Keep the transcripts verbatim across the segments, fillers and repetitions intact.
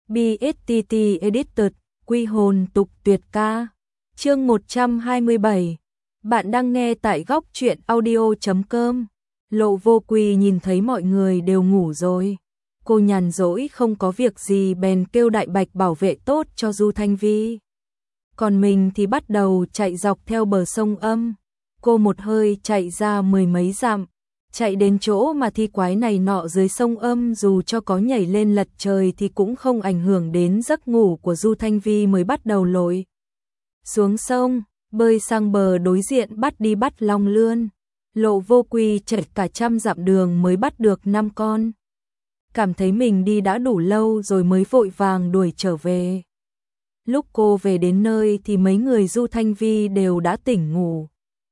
bê ét tê tê Edited, quy hồn tục tuyệt ca. Chương một trăm hai mươi bảy. Bạn đang nghe tại góc truyện audio chấm com. Lộ Vô Quy nhìn thấy mọi người đều ngủ rồi. Cô nhàn rỗi không có việc gì bèn kêu Đại Bạch bảo vệ tốt cho Du Thanh Vi. Còn mình thì bắt đầu chạy dọc theo bờ sông Âm. Cô một hơi chạy ra mười mấy dặm. Chạy đến chỗ mà thi quái này nọ dưới sông Âm, dù cho có nhảy lên lật trời thì cũng không ảnh hưởng đến giấc ngủ của Du Thanh Vi, mới bắt đầu lội xuống sông, bơi sang bờ đối diện bắt đi bắt long lươn. Lộ Vô Quy chạy cả trăm dặm đường mới bắt được năm con. Cảm thấy mình đi đã đủ lâu rồi mới vội vàng đuổi trở về. Lúc cô về đến nơi thì mấy người Du Thanh Vi đều đã tỉnh ngủ.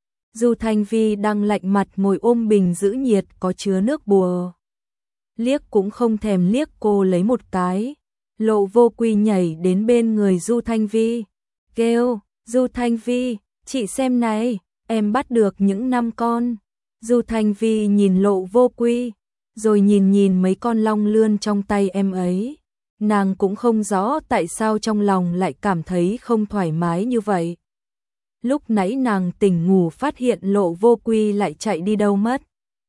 Du Thanh Vi đang lạnh mặt ngồi ôm bình giữ nhiệt có chứa nước bùa. Liếc cũng không thèm liếc cô lấy một cái. Lộ Vô Quy nhảy đến bên người Du Thanh Vi, kêu, Du Thanh Vi, chị xem này, em bắt được những năm con. Du Thanh Vi nhìn Lộ Vô Quy, rồi nhìn nhìn mấy con long lươn trong tay em ấy. Nàng cũng không rõ tại sao trong lòng lại cảm thấy không thoải mái như vậy. Lúc nãy nàng tỉnh ngủ phát hiện Lộ Vô Quy lại chạy đi đâu mất.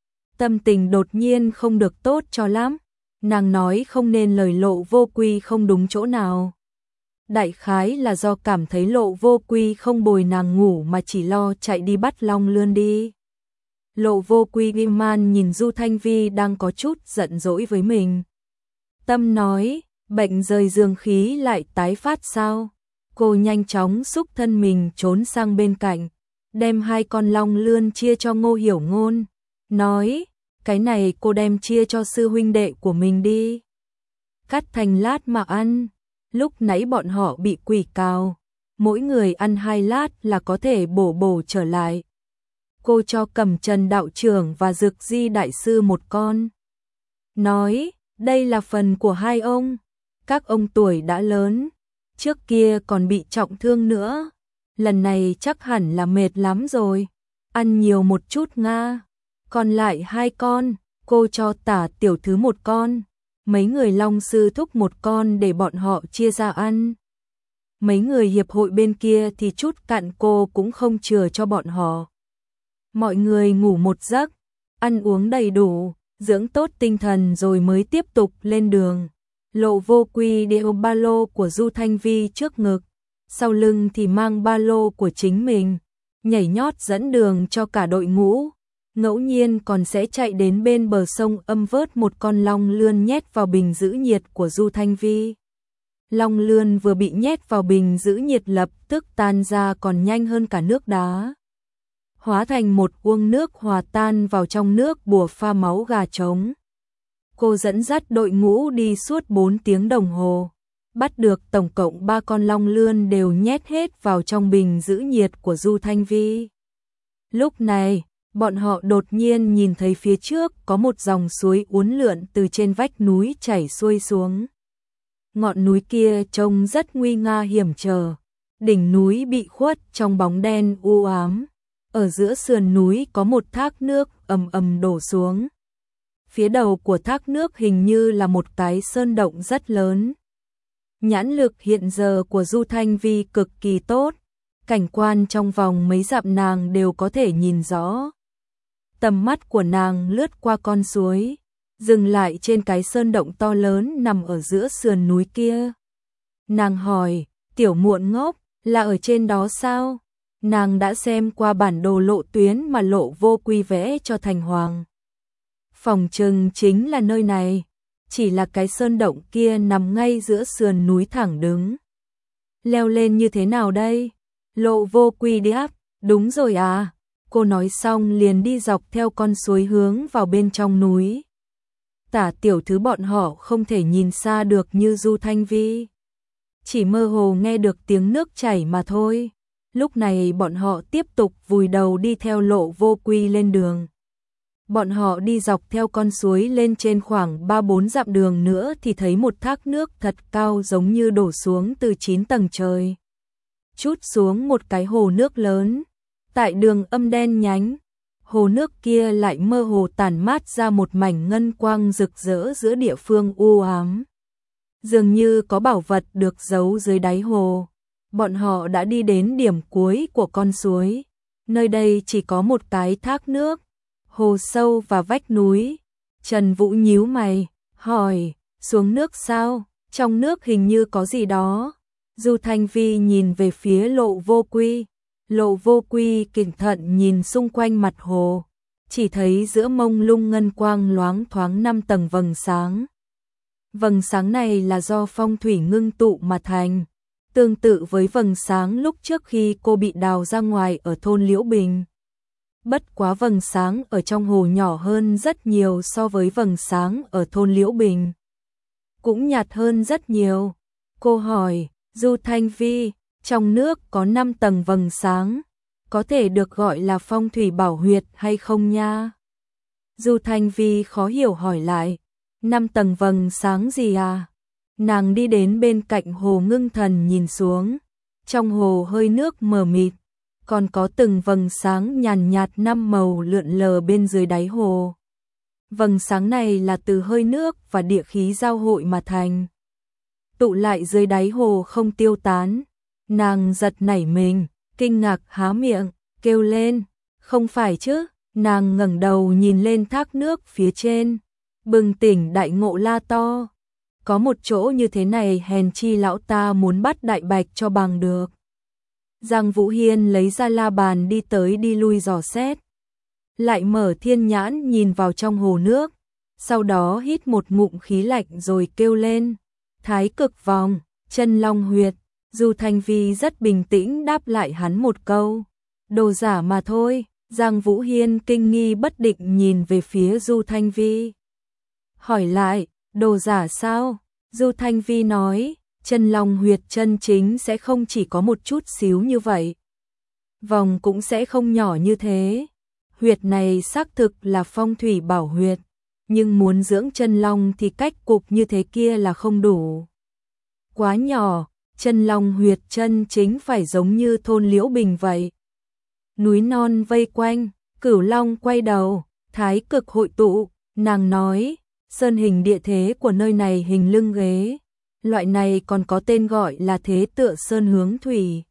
Tâm tình đột nhiên không được tốt cho lắm. Nàng nói không nên lời Lộ Vô Quy không đúng chỗ nào. Đại khái là do cảm thấy Lộ Vô Quy không bồi nàng ngủ mà chỉ lo chạy đi bắt long lươn đi. Lộ Vô Quy ghi man nhìn Du Thanh Vi đang có chút giận dỗi với mình. Tâm nói, bệnh rời dương khí lại tái phát sao? Cô nhanh chóng xúc thân mình trốn sang bên cạnh, đem hai con long lươn chia cho Ngô Hiểu Ngôn, nói, cái này cô đem chia cho sư huynh đệ của mình đi. Cắt thành lát mà ăn, lúc nãy bọn họ bị quỷ cào, mỗi người ăn hai lát là có thể bổ bổ trở lại. Cô cho Cẩm Trần đạo trưởng và Dực Di đại sư một con. Nói, đây là phần của hai ông, các ông tuổi đã lớn. Trước kia còn bị trọng thương nữa, lần này chắc hẳn là mệt lắm rồi, ăn nhiều một chút nga. Còn lại hai con, cô cho Tả tiểu thư một con, mấy người Long sư thúc một con để bọn họ chia ra ăn. Mấy người hiệp hội bên kia thì chút cạn cô cũng không chừa cho bọn họ. Mọi người ngủ một giấc, ăn uống đầy đủ, dưỡng tốt tinh thần rồi mới tiếp tục lên đường. Lộ Vô Quy đeo ba lô của Du Thanh Vi trước ngực, sau lưng thì mang ba lô của chính mình, nhảy nhót dẫn đường cho cả đội ngũ. Ngẫu nhiên còn sẽ chạy đến bên bờ sông Âm vớt một con long lươn nhét vào bình giữ nhiệt của Du Thanh Vi. Long lươn vừa bị nhét vào bình giữ nhiệt lập tức tan ra còn nhanh hơn cả nước đá, hóa thành một uông nước hòa tan vào trong nước bùa pha máu gà trống. Cô dẫn dắt đội ngũ đi suốt bốn tiếng đồng hồ, bắt được tổng cộng ba con long lươn đều nhét hết vào trong bình giữ nhiệt của Du Thanh Vi. Lúc này, bọn họ đột nhiên nhìn thấy phía trước có một dòng suối uốn lượn từ trên vách núi chảy xuôi xuống. Ngọn núi kia trông rất nguy nga hiểm trở, đỉnh núi bị khuất trong bóng đen u ám. Ở giữa sườn núi có một thác nước ầm ầm đổ xuống. Phía đầu của thác nước hình như là một cái sơn động rất lớn. Nhãn lực hiện giờ của Du Thanh Vi cực kỳ tốt, cảnh quan trong vòng mấy dặm nàng đều có thể nhìn rõ. Tầm mắt của nàng lướt qua con suối, dừng lại trên cái sơn động to lớn nằm ở giữa sườn núi kia. Nàng hỏi, tiểu muộn ngốc, là ở trên đó sao? Nàng đã xem qua bản đồ lộ tuyến mà Lộ Vô Quy vẽ cho Thành Hoàng. Phòng trừng chính là nơi này, chỉ là cái sơn động kia nằm ngay giữa sườn núi thẳng đứng. Leo lên như thế nào đây? Lộ Vô Quy đáp, đúng rồi à. Cô nói xong liền đi dọc theo con suối hướng vào bên trong núi. Tả tiểu thứ bọn họ không thể nhìn xa được như Du Thanh Vi, chỉ mơ hồ nghe được tiếng nước chảy mà thôi. Lúc này bọn họ tiếp tục vùi đầu đi theo Lộ Vô Quy lên đường. Bọn họ đi dọc theo con suối lên trên khoảng ba bốn dặm đường nữa thì thấy một thác nước thật cao giống như đổ xuống từ chín tầng trời, trút xuống một cái hồ nước lớn. Tại đường Âm đen nhánh, hồ nước kia lại mơ hồ tản mát ra một mảnh ngân quang rực rỡ giữa địa phương u ám. Dường như có bảo vật được giấu dưới đáy hồ. Bọn họ đã đi đến điểm cuối của con suối. Nơi đây chỉ có một cái thác nước, hồ sâu và vách núi. Trần Vũ nhíu mày, hỏi, xuống nước sao? Trong nước hình như có gì đó. Du Thanh Vi nhìn về phía Lộ Vô Quy. Lộ Vô Quy cẩn thận nhìn xung quanh mặt hồ, chỉ thấy giữa mông lung ngân quang loáng thoáng năm tầng vầng sáng. Vầng sáng này là do phong thủy ngưng tụ mà thành, tương tự với vầng sáng lúc trước khi cô bị đào ra ngoài ở thôn Liễu Bình. Bất quá vầng sáng ở trong hồ nhỏ hơn rất nhiều so với vầng sáng ở thôn Liễu Bình. Cũng nhạt hơn rất nhiều. Cô hỏi, Du Thanh Vi, trong nước có năm tầng vầng sáng, có thể được gọi là phong thủy bảo huyệt hay không nha? Du Thanh Vi khó hiểu hỏi lại, năm tầng vầng sáng gì à? Nàng đi đến bên cạnh hồ ngưng thần nhìn xuống, trong hồ hơi nước mờ mịt, còn có từng vầng sáng nhàn nhạt năm màu lượn lờ bên dưới đáy hồ. Vầng sáng này là từ hơi nước và địa khí giao hội mà thành, tụ lại dưới đáy hồ không tiêu tán. Nàng giật nảy mình, kinh ngạc há miệng, kêu lên, không phải chứ? Nàng ngẩng đầu nhìn lên thác nước phía trên, bừng tỉnh đại ngộ la to. Có một chỗ như thế này hèn chi lão ta muốn bắt đại bạch cho bằng được. Giang Vũ Hiên lấy ra la bàn đi tới đi lui dò xét, lại mở thiên nhãn nhìn vào trong hồ nước, sau đó hít một ngụm khí lạnh rồi kêu lên, thái cực vòng, chân long huyệt. Du Thanh Vi rất bình tĩnh đáp lại hắn một câu, đồ giả mà thôi. Giang Vũ Hiên kinh nghi bất định nhìn về phía Du Thanh Vi, hỏi lại, đồ giả sao? Du Thanh Vi nói, chân long huyệt chân chính sẽ không chỉ có một chút xíu như vậy, vòng cũng sẽ không nhỏ như thế. Huyệt này xác thực là phong thủy bảo huyệt, nhưng muốn dưỡng chân long thì cách cục như thế kia là không đủ, quá nhỏ. Chân long huyệt chân chính phải giống như thôn Liễu Bình vậy. Núi non vây quanh, cửu long quay đầu, thái cực hội tụ. Nàng nói, sơn hình địa thế của nơi này hình lưng ghế. Loại này còn có tên gọi là thế tựa sơn hướng thủy.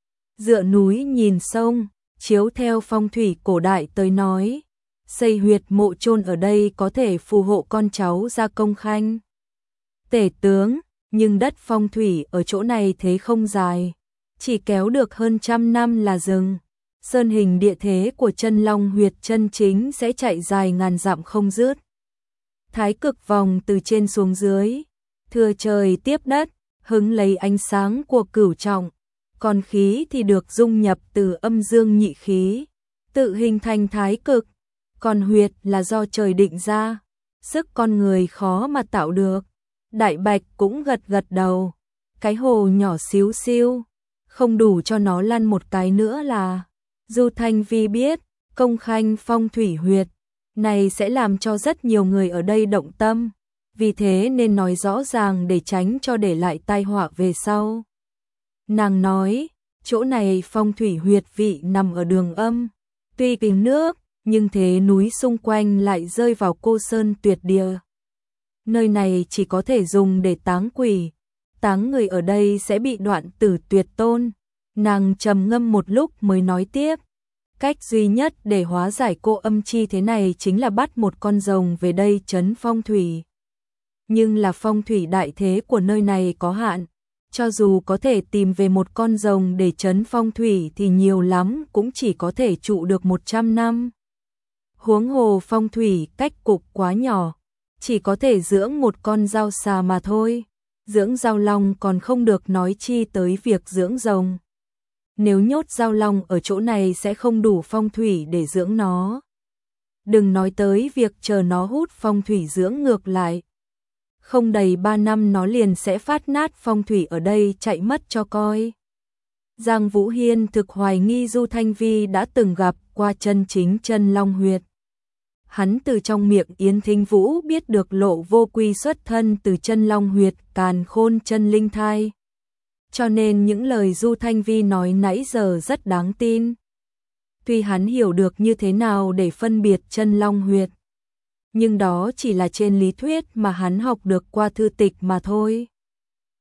Dựa núi nhìn sông, chiếu theo phong thủy cổ đại tới nói, xây huyệt mộ chôn ở đây có thể phù hộ con cháu ra công khanh tể tướng. Nhưng đất phong thủy ở chỗ này thế không dài, chỉ kéo được hơn trăm năm là dừng. Sơn hình địa thế của chân long huyệt chân chính sẽ chạy dài ngàn dặm không dứt. Thái cực vòng từ trên xuống dưới, thừa trời tiếp đất, hứng lấy ánh sáng của cửu trọng, còn khí thì được dung nhập từ âm dương nhị khí, tự hình thành thái cực. Còn huyệt là do trời định ra, sức con người khó mà tạo được. Đại bạch cũng gật gật đầu, cái hồ nhỏ xíu xiu, không đủ cho nó lăn một cái nữa là. Du Thanh Vi biết, công khanh phong thủy huyệt này sẽ làm cho rất nhiều người ở đây động tâm, vì thế nên nói rõ ràng để tránh cho để lại tai họa về sau. Nàng nói, chỗ này phong thủy huyệt vị nằm ở đường âm, tuy kính nước, nhưng thế núi xung quanh lại rơi vào cô sơn tuyệt địa. Nơi này chỉ có thể dùng để táng quỷ, táng người ở đây sẽ bị đoạn tử tuyệt tôn. Nàng trầm ngâm một lúc mới nói tiếp, cách duy nhất để hóa giải cô âm chi thế này chính là bắt một con rồng về đây trấn phong thủy. Nhưng là phong thủy đại thế của nơi này có hạn, cho dù có thể tìm về một con rồng để trấn phong thủy thì nhiều lắm cũng chỉ có thể trụ được một trăm năm. Huống hồ phong thủy cách cục quá nhỏ, chỉ có thể dưỡng một con dao xà mà thôi. Dưỡng dao long còn không được nói chi tới việc dưỡng rồng. Nếu nhốt dao long ở chỗ này sẽ không đủ phong thủy để dưỡng nó. Đừng nói tới việc chờ nó hút phong thủy dưỡng ngược lại. Không đầy ba năm nó liền sẽ phát nát phong thủy ở đây chạy mất cho coi. Giang Vũ Hiên thực hoài nghi Du Thanh Vi đã từng gặp qua chân chính chân long huyệt. Hắn từ trong miệng Yến Thính Vũ biết được Lộ Vô Quy xuất thân từ chân long huyệt Càn Khôn chân linh thai. Cho nên những lời Du Thanh Vi nói nãy giờ rất đáng tin. Tuy hắn hiểu được như thế nào để phân biệt chân long huyệt, nhưng đó chỉ là trên lý thuyết mà hắn học được qua thư tịch mà thôi.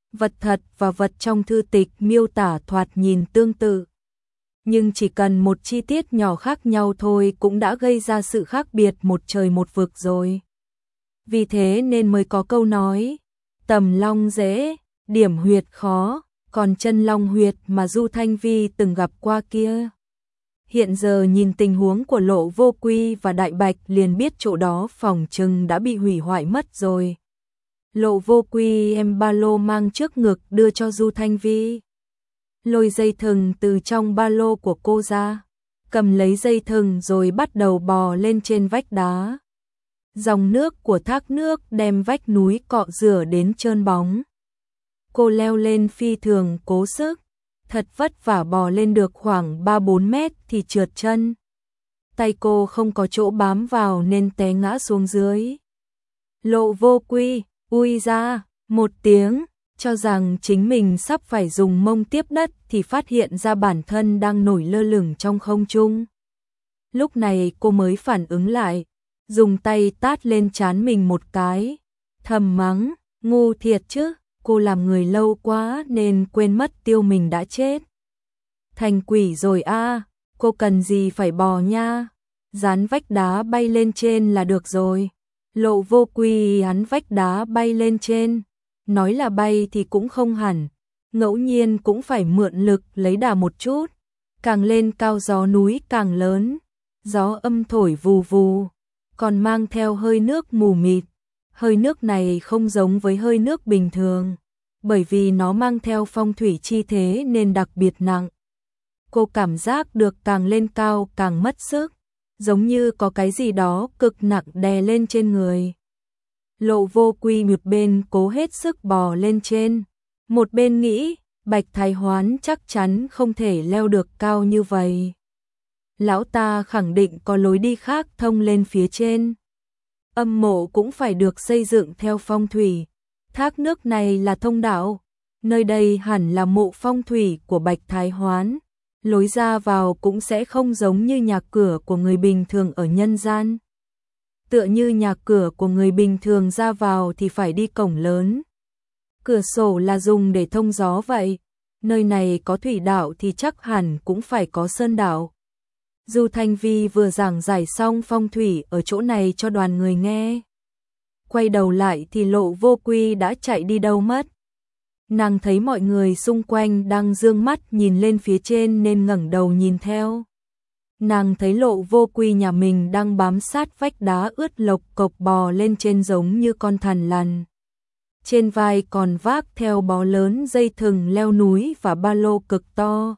vật thật và vật trong thư tịch miêu tả thoạt nhìn tương tự. Nhưng chỉ cần một chi tiết nhỏ khác nhau thôi cũng đã gây ra sự khác biệt một trời một vực rồi. Vì thế nên mới có câu nói, tầm long dễ, điểm huyệt khó, còn chân long huyệt mà Du Thanh Vi từng gặp qua kia. Hiện giờ nhìn tình huống của Lộ Vô Quy và Đại Bạch liền biết chỗ đó phòng chừng đã bị hủy hoại mất rồi. Lộ Vô Quy em ba lô mang trước ngực đưa cho Du Thanh Vi. Lôi dây thừng từ trong ba lô của cô ra, cầm lấy dây thừng rồi bắt đầu bò lên trên vách đá. Dòng nước của thác nước đem vách núi cọ rửa đến trơn bóng. Cô leo lên phi thường cố sức, thật vất vả bò lên được khoảng ba bốn mét thì trượt chân. Tay cô không có chỗ bám vào nên té ngã xuống dưới. Lộ Vô Quy, ui ra, một tiếng, cho rằng chính mình sắp phải dùng mông tiếp đất thì phát hiện ra bản thân đang nổi lơ lửng trong không trung. Lúc này cô mới phản ứng lại, dùng tay tát lên trán mình một cái, thầm mắng, ngu thiệt chứ, cô làm người lâu quá nên quên mất tiêu mình đã chết. Thành quỷ rồi a, à, cô cần gì phải bò nha, dán vách đá bay lên trên là được rồi. Lộ Vô Quy hắn vách đá bay lên trên, nói là bay thì cũng không hẳn, ngẫu nhiên cũng phải mượn lực lấy đà một chút, càng lên cao gió núi càng lớn, gió âm thổi vù vù, còn mang theo hơi nước mù mịt. Hơi nước này không giống với hơi nước bình thường, bởi vì nó mang theo phong thủy chi thế nên đặc biệt nặng. Cô cảm giác được càng lên cao càng mất sức, giống như có cái gì đó cực nặng đè lên trên người. Lộ Vô Quy một bên cố hết sức bò lên trên, một bên nghĩ, Bạch Thái Hoán chắc chắn không thể leo được cao như vậy. Lão ta khẳng định có lối đi khác thông lên phía trên. Âm mộ cũng phải được xây dựng theo phong thủy. Thác nước này là thông đạo, nơi đây hẳn là mộ phong thủy của Bạch Thái Hoán. Lối ra vào cũng sẽ không giống như nhà cửa của người bình thường ở nhân gian. Tựa như nhà cửa của người bình thường ra vào thì phải đi cổng lớn. Cửa sổ là dùng để thông gió vậy. Nơi này có thủy đạo thì chắc hẳn cũng phải có sơn đạo. Du Thanh Vi vừa giảng giải xong phong thủy ở chỗ này cho đoàn người nghe. Quay đầu lại thì Lộ Vô Quy đã chạy đi đâu mất. Nàng thấy mọi người xung quanh đang dương mắt nhìn lên phía trên nên ngẩng đầu nhìn theo. Nàng thấy Lộ Vô Quy nhà mình đang bám sát vách đá ướt lộc cộc bò lên trên giống như con thằn lằn. Trên vai còn vác theo bó lớn dây thừng leo núi và ba lô cực to.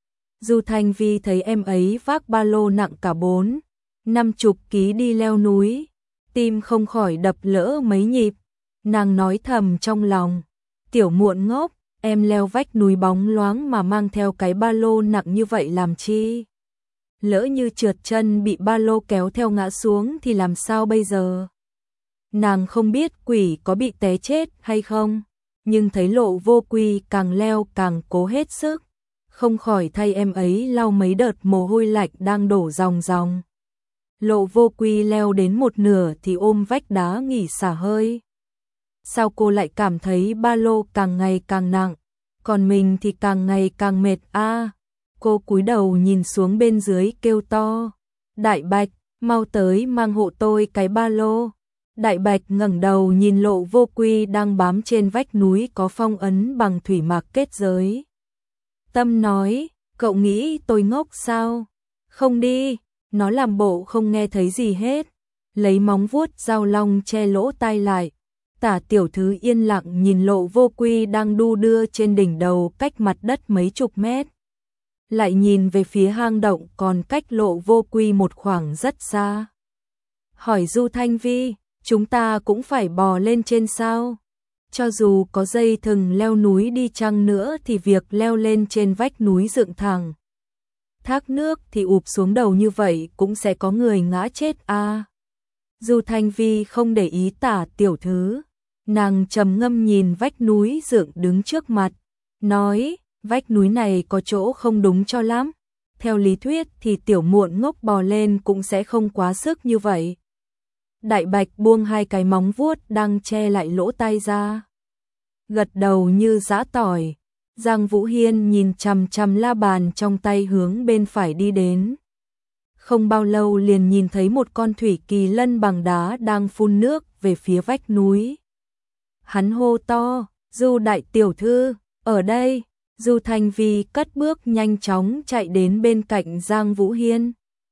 Du Thanh Vi thấy em ấy vác ba lô nặng cả bốn, năm chục ký đi leo núi, tim không khỏi đập lỡ mấy nhịp. Nàng nói thầm trong lòng, tiểu muộn ngốc, em leo vách núi bóng loáng mà mang theo cái ba lô nặng như vậy làm chi? Lỡ như trượt chân bị ba lô kéo theo ngã xuống thì làm sao bây giờ? Nàng không biết quỷ có bị té chết hay không, nhưng thấy Lộ Vô Quy càng leo càng cố hết sức, không khỏi thay em ấy lau mấy đợt mồ hôi lạnh đang đổ ròng ròng. Lộ Vô Quy leo đến một nửa thì ôm vách đá nghỉ xả hơi. Sao cô lại cảm thấy ba lô càng ngày càng nặng, còn mình thì càng ngày càng mệt a? À, cô cúi đầu nhìn xuống bên dưới kêu to, Đại Bạch, mau tới mang hộ tôi cái ba lô. Đại Bạch ngẩng đầu nhìn Lộ Vô Quy đang bám trên vách núi có phong ấn bằng thủy mạc kết giới. Tâm nói, cậu nghĩ tôi ngốc sao? Không đi, nó làm bộ không nghe thấy gì hết. Lấy móng vuốt dao long che lỗ tai lại. Tả tiểu thư yên lặng nhìn Lộ Vô Quy đang đu đưa trên đỉnh đầu cách mặt đất mấy chục mét. Lại nhìn về phía hang động còn cách Lộ Vô Quy một khoảng rất xa. Hỏi Du Thanh Vi, chúng ta cũng phải bò lên trên sao? Cho dù có dây thừng leo núi đi chăng nữa thì việc leo lên trên vách núi dựng thẳng. Thác nước thì ụp xuống đầu như vậy cũng sẽ có người ngã chết a. À. Du Thanh Vi không để ý tả tiểu thư. Nàng trầm ngâm nhìn vách núi dựng đứng trước mặt. Nói, vách núi này có chỗ không đúng cho lắm. Theo lý thuyết thì tiểu muộn ngốc bò lên cũng sẽ không quá sức như vậy. Đại Bạch buông hai cái móng vuốt đang che lại lỗ tai ra. gật đầu như giã tỏi. Giang Vũ Hiên nhìn chằm chằm la bàn trong tay hướng bên phải đi đến. Không bao lâu liền nhìn thấy một con thủy kỳ lân bằng đá đang phun nước về phía vách núi. Hắn hô to, Du đại tiểu thư, ở đây. Du Thanh Vi cất bước nhanh chóng chạy đến bên cạnh Giang Vũ Hiên.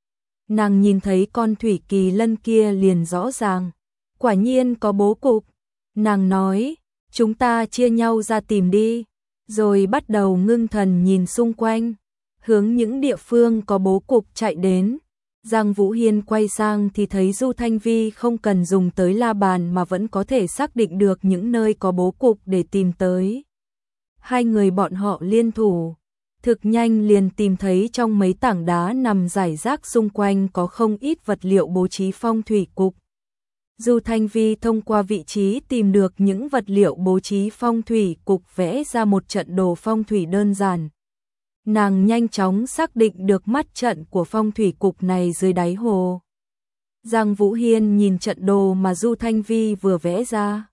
Nàng nhìn thấy con thủy kỳ lân kia liền rõ ràng. Quả nhiên có bố cục. Nàng nói, chúng ta chia nhau ra tìm đi. Rồi bắt đầu ngưng thần nhìn xung quanh. Hướng những địa phương có bố cục chạy đến. Giang Vũ Hiên quay sang thì thấy Du Thanh Vi không cần dùng tới la bàn mà vẫn có thể xác định được những nơi có bố cục để tìm tới. Hai người bọn họ liên thủ. Thực nhanh liền tìm thấy trong mấy tảng đá nằm rải rác xung quanh có không ít vật liệu bố trí phong thủy cục. Du Thanh Vi thông qua vị trí tìm được những vật liệu bố trí phong thủy cục vẽ ra một trận đồ phong thủy đơn giản. Nàng nhanh chóng xác định được mắt trận của phong thủy cục này dưới đáy hồ. Giang Vũ Hiên nhìn trận đồ mà Du Thanh Vi vừa vẽ ra.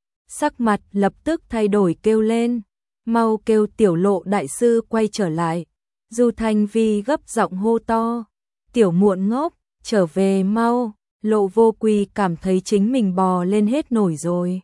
Sắc mặt lập tức thay đổi kêu lên. Mau kêu Tiểu Lộ đại sư quay trở lại. Du Thanh Vi gấp giọng hô to. Tiểu muộn ngốc, trở về mau. Lộ Vô Quy cảm thấy chính mình bò lên hết nổi rồi.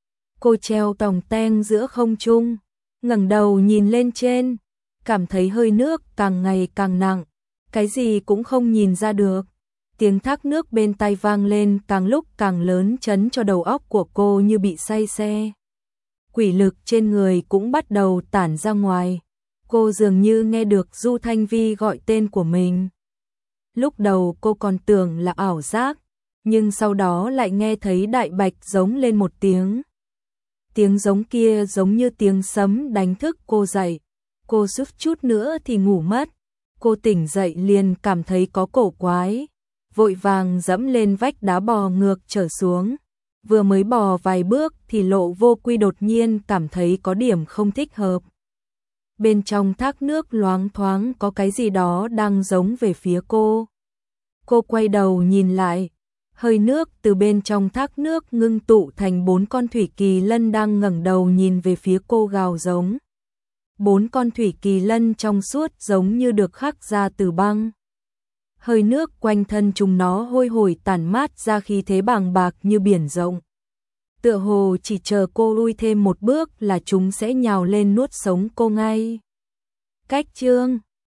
Cô treo tòng teng giữa không trung, ngẩng đầu nhìn lên trên, cảm thấy hơi nước càng ngày càng nặng, cái gì cũng không nhìn ra được. Tiếng thác nước bên tai vang lên càng lúc càng lớn chấn cho đầu óc của cô như bị say xe. Quỷ lực trên người cũng bắt đầu tản ra ngoài. Cô dường như nghe được Du Thanh Vi gọi tên của mình. Lúc đầu cô còn tưởng là ảo giác, nhưng sau đó lại nghe thấy Đại Bạch giống lên một tiếng. Tiếng giống kia giống như tiếng sấm đánh thức cô dậy. Cô suýt chút nữa thì ngủ mất. Cô tỉnh dậy liền cảm thấy có cổ quái, vội vàng dẫm lên vách đá bò ngược trở xuống. Vừa mới bò vài bước thì Lộ Vô Quy đột nhiên cảm thấy có điểm không thích hợp. Bên trong thác nước loáng thoáng có cái gì đó đang giống về phía cô. Cô quay đầu nhìn lại, hơi nước từ bên trong thác nước ngưng tụ thành bốn con thủy kỳ lân đang ngẩng đầu nhìn về phía cô gào giống. Bốn con thủy kỳ lân trong suốt giống như được khắc ra từ băng. Hơi nước quanh thân chúng nó hôi hổi tản mát ra khí thế bàng bạc như biển rộng. Tựa hồ chỉ chờ cô lui thêm một bước là chúng sẽ nhào lên nuốt sống cô ngay. Cách chương